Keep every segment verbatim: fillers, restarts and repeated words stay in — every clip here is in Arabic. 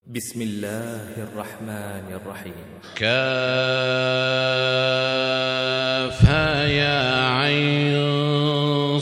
بسم الله الرحمن الرحيم. كافها يا عين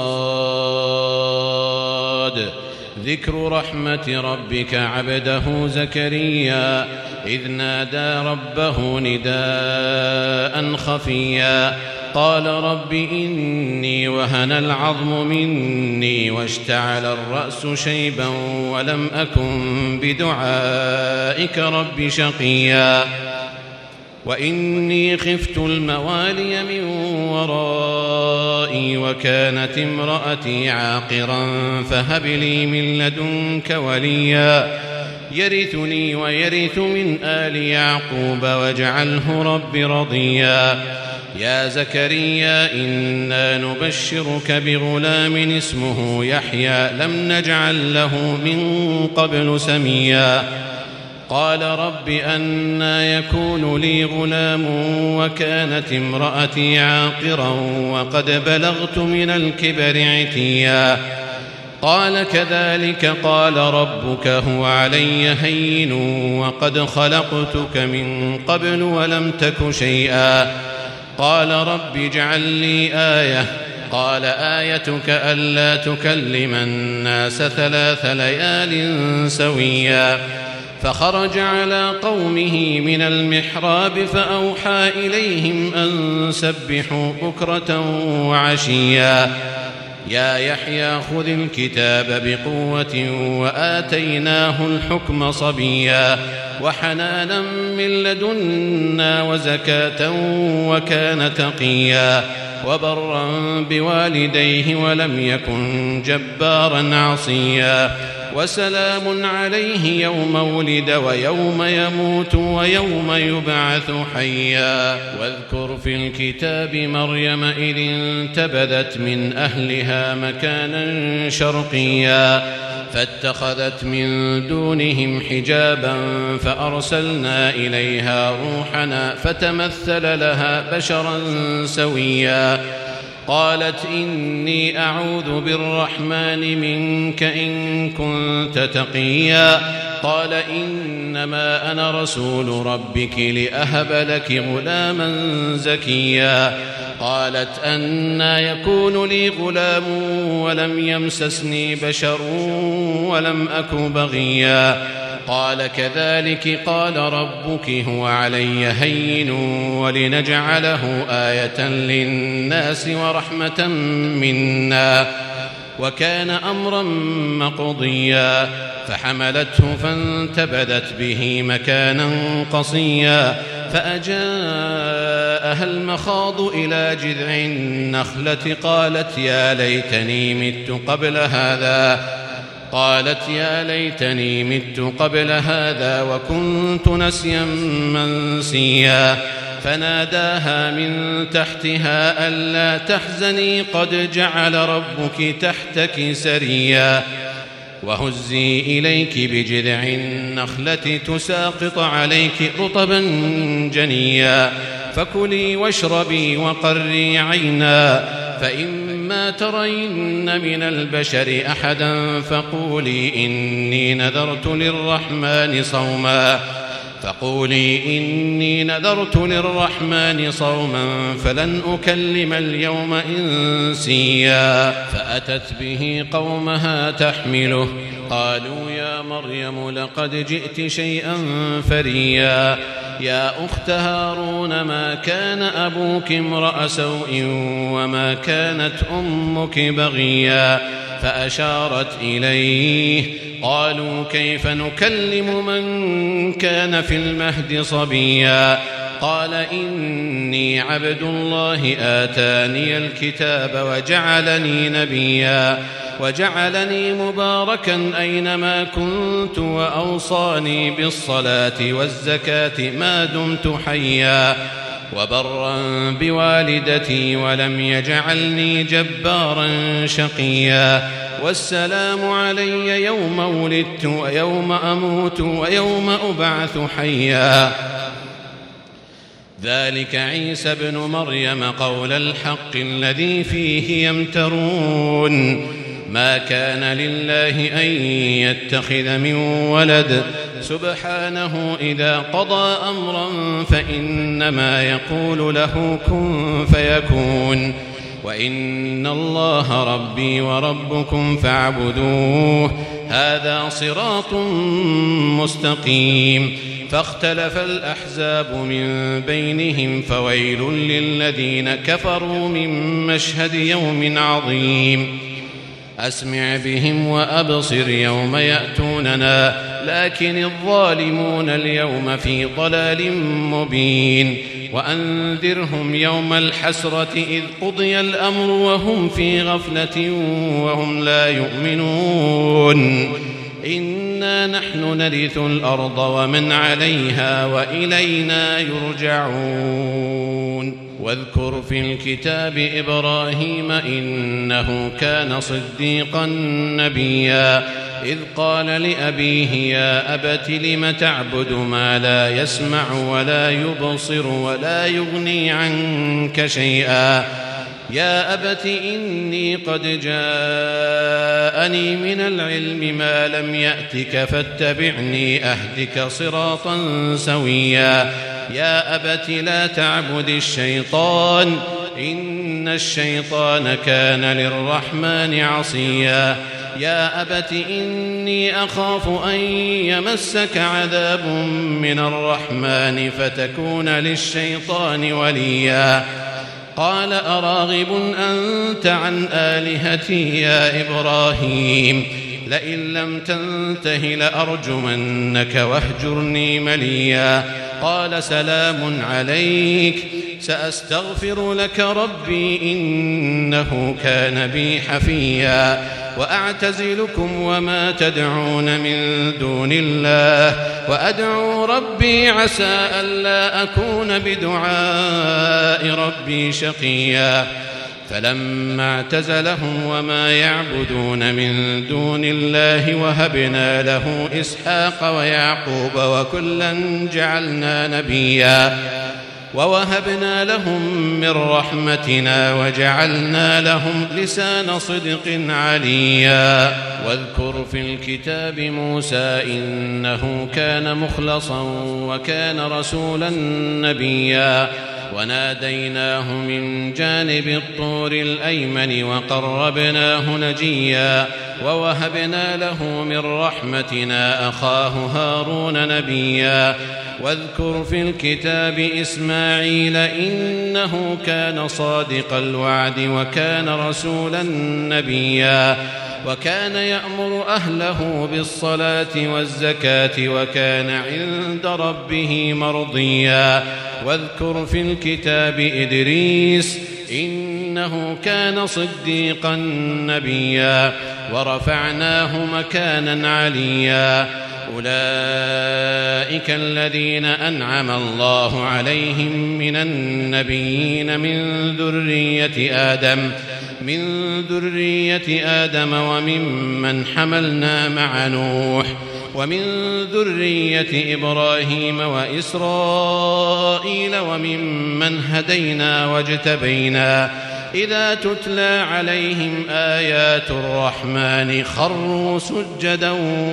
صاد. ذكر رحمة ربك عبده زكريا إذ نادى ربه نداء خفيا قال رب إني وهن العظم مني واشتعل الرأس شيبا ولم أكن بدعائك رب شقيا وإني خفت الموالي من ورائي وكانت امرأتي عاقرا فهب لي من لدنك وليا يرثني ويرث من آل يعقوب واجعله رب رضيا يا زكريا إنا نبشرك بغلام اسمه يحيى لم نجعل له من قبل سميا قال رب أنى يكون لي غلام وكانت امرأتي عاقرا وقد بلغت من الكبر عتيا قال كذلك قال ربك هو علي هين وقد خلقتك من قبل ولم تك شيئا قال رب اجعل لي آية قال آيتك ألا تكلم الناس ثلاث ليال سويا فخرج على قومه من المحراب فأوحى إليهم أن سبحوا بكرة وعشيا يا يحيى خذ الكتاب بقوة وآتيناه الحكم صبيا وحنانا من لدنا وزكاة وكان تقيا وبرا بوالديه ولم يكن جبارا عصيا وسلام عليه يوم ولد ويوم يموت ويوم يبعث حيا واذكر في الكتاب مريم إذ انتبذت من أهلها مكانا شرقيا فاتخذت من دونهم حجابا فأرسلنا إليها روحنا فتمثل لها بشرا سويا قالت إني أعوذ بالرحمن منك إن كنت تقيا قال إنما أنا رسول ربك لأهب لك غلاما زكيا قالت أنى يكون لي غلام ولم يمسسني بشر ولم أك بغيا قال كذلك قال ربك هو علي هين ولنجعله آية للناس ورحمة منا وكان أمرا مقضيا فحملته فانتبذت به مكانا قصيا فأجاءها المخاض إلى جذع النخلة قالت يا ليتني مت قبل هذا قالت يا ليتني مت قبل هذا وكنت نسيا منسيا فناداها من تحتها ألا تحزني قد جعل ربك تحتك سريا وهزي إليك بجذع النخلة تساقط عليك رطبا جنيا فكلي واشربي وقري عينا فإما ترين من البشر أحدا فقولي إني نذرت للرحمن صوما فقولي إني نذرت للرحمن صوما فلن أكلم اليوم إنسيا فأتت به قومها تحمله قالوا يا مريم لقد جئت شيئا فريا يا أخت هارون ما كان أبوك امرأ سوء وما كانت أمك بغيا فأشارت إليه قالوا كيف نكلم من كان في المهد صبيا قال إني عبد الله آتاني الكتاب وجعلني نبيا وجعلني مباركا أينما كنت وأوصاني بالصلاة والزكاة ما دمت حيا وبرا بوالدتي ولم يجعلني جبارا شقيا والسلام علي يوم ولدت ويوم أموت ويوم أبعث حيا ذلك عيسى بن مريم قول الحق الذي فيه يمترون ما كان لله أن يتخذ من ولد سبحانه إذا قضى أمرا فإنما يقول له كن فيكون وإن الله ربي وربكم فاعبدوه هذا صراط مستقيم فاختلف الأحزاب من بينهم فويل للذين كفروا من مشهد يوم عظيم أسمع بهم وأبصر يوم يأتوننا لكن الظالمون اليوم في ضلال مبين وأنذرهم يوم الحسرة إذ قضي الأمر وهم في غفلة وهم لا يؤمنون إنا نحن نرث الأرض ومن عليها وإلينا يرجعون واذكر في الكتاب إبراهيم إنه كان صديقا نبيا إذ قال لأبيه يا أبت لم تعبد ما لا يسمع ولا يبصر ولا يغني عنك شيئا يا أبت إني قد جاءني من العلم ما لم يأتك فاتبعني أهدك صراطا سويا يا أبت لا تعبد الشيطان إن الشيطان كان للرحمن عصيا يا أبت إني أخاف أن يمسك عذاب من الرحمن فتكون للشيطان وليا قال أراغب أنت عن آلهتي يا إبراهيم لئن لم تنته لأرجمنك واهجرني مليا قال سلام عليك سأستغفر لك ربي إنه كان بي حفيا وأعتزلكم وما تدعون من دون الله وأدعو ربي عسى ألا أكون بدعاء ربي شقيا فلما اعتزلهم وما يعبدون من دون الله وهبنا له إسحاق ويعقوب وكلا جعلنا نبيا ووهبنا لهم من رحمتنا وجعلنا لهم لسان صدق عليا واذكر في الكتاب موسى إنه كان مخلصا وكان رسولا نبيا وناديناه من جانب الطور الأيمن وقربناه نجيا ووهبنا له من رحمتنا أخاه هارون نبيا واذكر في الكتاب إسماعيل إنه كان صادق الوعد وكان رسولا نبيا وكان يأمر أهله بالصلاة والزكاة وكان عند ربه مرضيا واذكر في الكتاب إدريس إنه كان صديقا نبيا ورفعناه مكانا عليا أولئك الذين أنعم الله عليهم من النبيين من ذرية آدم من ذرية آدم وممن حملنا مع نوح ومن ذرية إبراهيم وإسرائيل وممن هدينا واجتبينا إذا تتلى عليهم آيات الرحمن خروا سجدا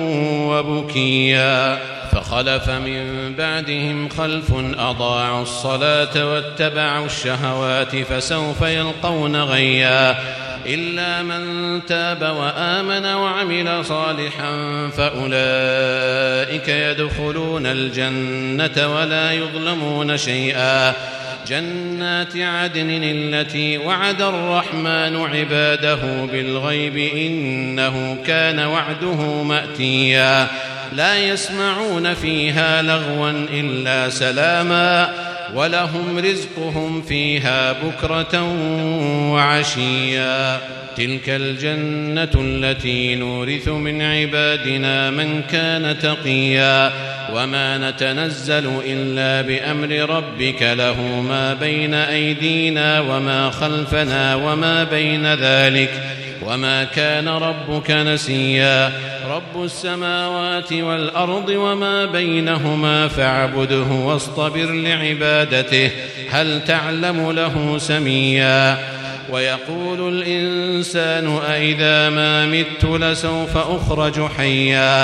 وبكيا فخلف من بعدهم خلف أضاعوا الصلاة واتبعوا الشهوات فسوف يلقون غيا إلا من تاب وآمن وعمل صالحا فأولئك يدخلون الجنة ولا يظلمون شيئا جنات عدن التي وعد الرحمن عباده بالغيب إنه كان وعده مأتيا لا يسمعون فيها لغوا إلا سلاما ولهم رزقهم فيها بكرة وعشيا تلك الجنة التي نورث من عبادنا من كان تقيا وما نتنزل إلا بأمر ربك له ما بين أيدينا وما خلفنا وما بين ذلك وما كان ربك نسيا رب السماوات والأرض وما بينهما فاعبده واصطبر لعبادته هل تعلم له سميا ويقول الإنسان أإذا ما مت لسوف أخرج حيا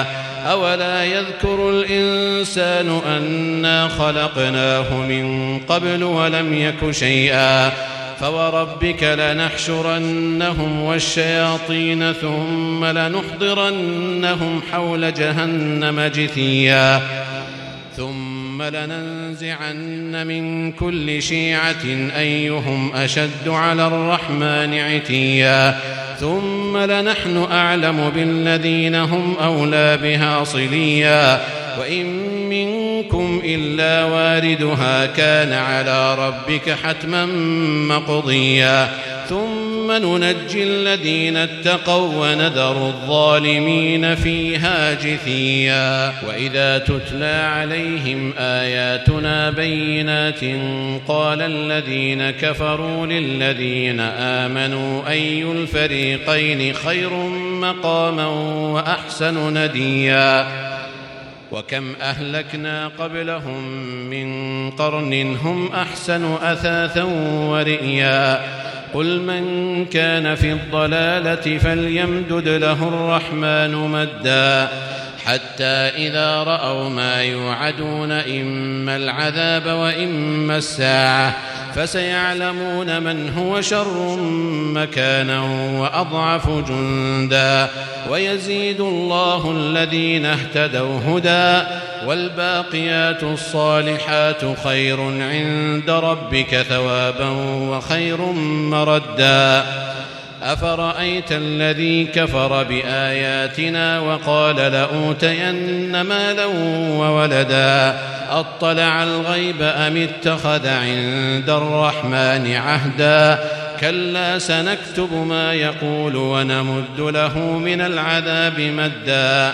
أولا يذكر الإنسان أنا خلقناه من قبل ولم يك شيئا فوربك لنحشرنهم والشياطين ثم لنحضرنهم حول جهنم جثيا ثم لننزعن من كل شيعة أيهم أشد على الرحمن عتيا ثم لنحن أعلم بالذين هم أولى بها صليا وإن منكم إلا واردها كان على ربك حتما مقضيا ثم ننجي الذين اتقوا ونذر الظالمين فيها جثيا وإذا تتلى عليهم آياتنا بينات قال الذين كفروا للذين آمنوا أي الفريقين خير مقاما وأحسن نديا وكم أهلكنا قبلهم من قرن هم أحسن أثاثا ورئيا قل من كان في الضلالة فليمدد له الرحمن مدا حتى إذا رأوا ما يوعدون إما العذاب وإما الساعة فسيعلمون من هو شر مكانا وأضعف جندا ويزيد الله الذين اهتدوا هدى والباقيات الصالحات خير عند ربك ثوابا وخير مردا أفرأيت الذي كفر بآياتنا وقال لأوتين مالا وولدا أطلع الغيب أم اتخذ عند الرحمن عهدا كلا سنكتب ما يقول ونمد له من العذاب مدا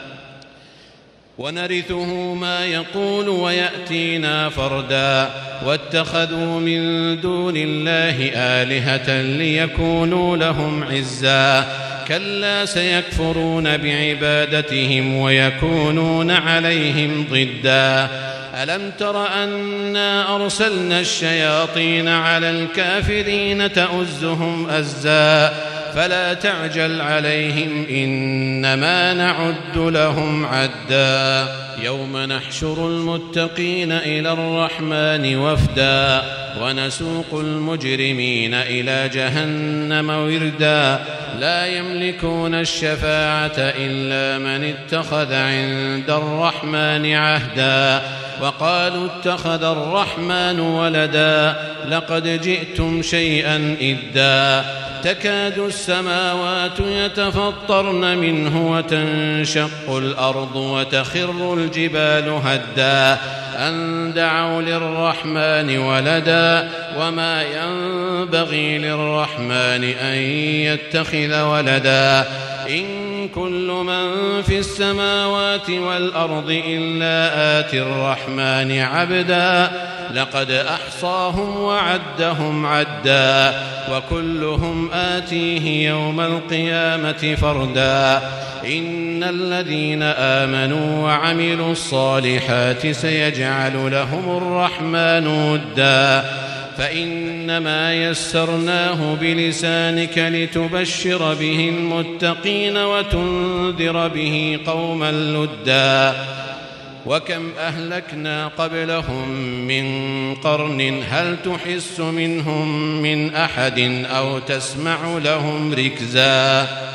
ونرثه ما يقول ويأتينا فردا واتخذوا من دون الله آلهة ليكونوا لهم عزا كلا سيكفرون بعبادتهم ويكونون عليهم ضدا ألم تر أنا أرسلنا الشياطين على الكافرين تؤزهم أزا فلا تعجل عليهم إنما نعد لهم عدا يوم نحشر المتقين إلى الرحمن وفدا ونسوق المجرمين إلى جهنم وردا لا يملكون الشفاعة إلا من اتخذ عند الرحمن عهدا وقالوا اتخذ الرحمن ولدا لقد جئتم شيئا إدا تكاد السماوات يتفطرن منه وتنشق الأرض وتخر الجبال هدا أن دعوا للرحمن ولدا وما ينبغي للرحمن أن يتخذ ولدا إن كل من في السماوات والأرض إلا آتي الرحمن عبدا لقد أحصاهم وعدهم عدا وكلهم آتيه يوم القيامة فردا إن الذين آمنوا وعملوا الصالحات سيجعل لهم الرحمن ودا فإنما يسرناه بلسانك لتبشر به المتقين وتنذر به قوما لدا وكم أهلكنا قبلهم من قرن هل تحس منهم من أحد أو تسمع لهم ركزا